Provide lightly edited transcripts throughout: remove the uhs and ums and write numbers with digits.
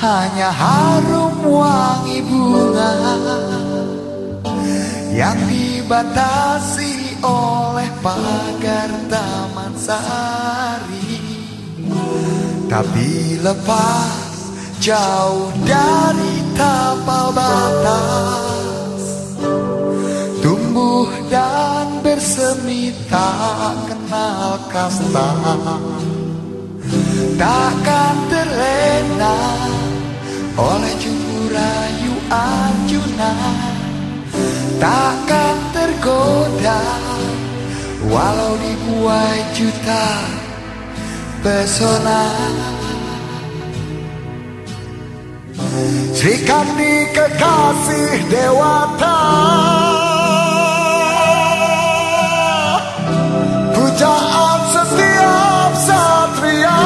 hanya harum wangi bunga yang dibatasi oleh pagar taman sari. Tapi lepas jauh dari tapal batas, tumbuh dan bersemi tak kenal kasta. Takkan terlena oleh jumbu rayu Arjuna, takkan tergoda walau dibuai juta pesona. Sri Kandi kekasih dewata, pujaan setiap satria.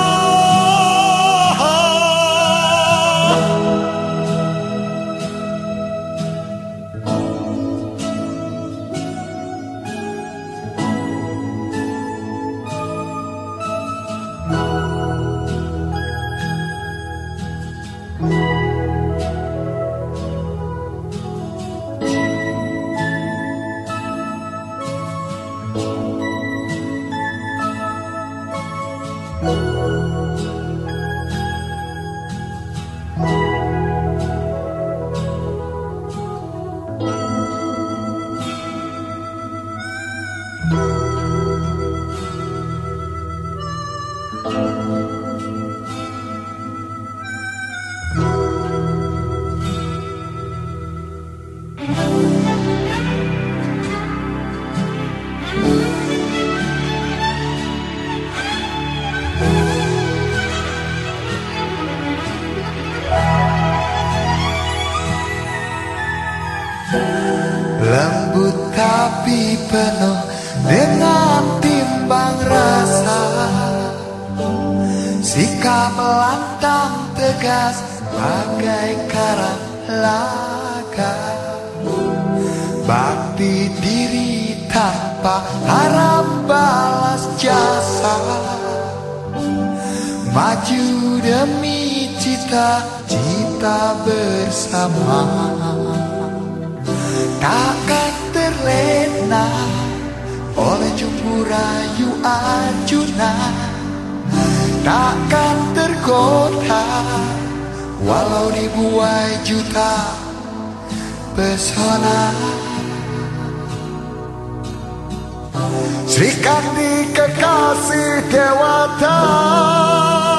Lembut tapi penuh dengan timbang rasa, sikap lantang tegas bagai karang laga. Bakti diri tanpa harap balas jasa, maju demi cita-cita bersama. Takkan terlena oleh jumbu rayu Arjuna, takkan tergoda walau dibuai juta pesona. Sri Kandi kekasih dewata,